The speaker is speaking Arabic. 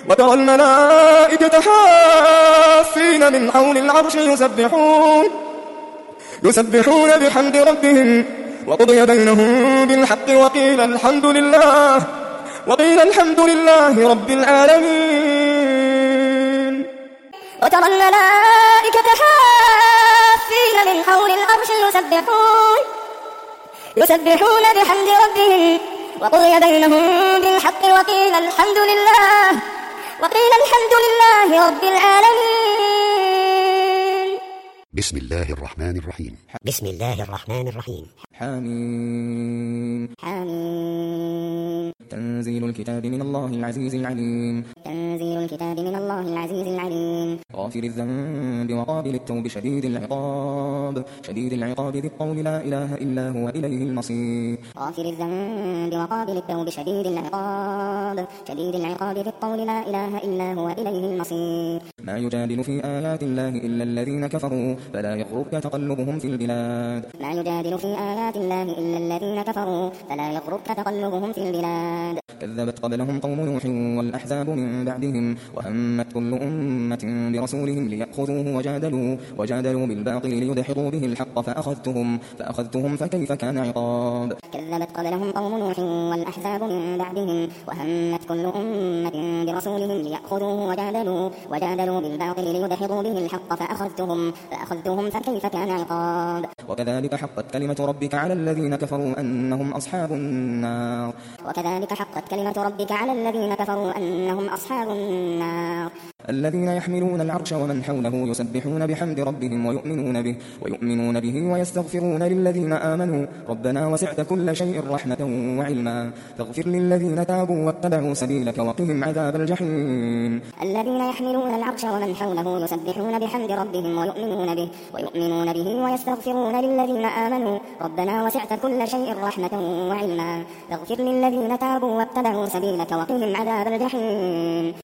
وترى الملائكة حافين من حول العرش يسبحون بحمد ربهم وقضي بينهم بالحق وقيل الحمد لله رب العالمين. وترى الملائكة حافين من حول العرش يسبحون بحمد ربهم وقضي بينهم بالحق وقيل الحمد لله رب العالمين. بسم الله الرحمن الرحيم. حميم. تنزيل الكتاب من الله العزيز العليم. غافر الذنب وقابل التوب شديد العقاب ذي الطول لا إله إلا هو إليه المصير. غافر الذنب وقابل التوب شديد العقاب ذي الطول لا إله إلا هو إليه المصير. ما يجادل في آيات الله إلا الذين كفروا فلا يغرك تقلبهم في البلاد. كذبت قبلهم قوم نوح والأحزاب من بعدهم وهمت كل أمة برسولهم ليأخذوه وجادلوا بالباطل ليدحضوا به الحق فأخذتهم فكيف كان عقاب. كذبت قبلهم قوم نوح والأحزاب من بعدهم وهمت كل أمة برسولهم ليأخذوه وجادلوا بالباطل ليدحضوا به الحق فأخذتهم فكيف كان عقاب. وكذلك حقت كلمة ربك على الذين كفروا أنهم أصحاب النار. الذين يحملون العرش ومن حوله يسبحون بحمد ربهم ويؤمنون به ويستغفرون للذين آمنوا ربنا وسعت كل شيء رحمة وعلما فاغفر للذين تابوا واتبعوا سبيلك وقهم عذاب الجحيم. الذين يحملون العرش ومن حوله يسبحون بحمد ربهم ويؤمنون به ويستغفرون للذين آمنوا ربنا وسعت كل شيء رحمة وعلما فاغفر للذين تابوا واتبعوا سبيلك وقهم عذاب الجحيم.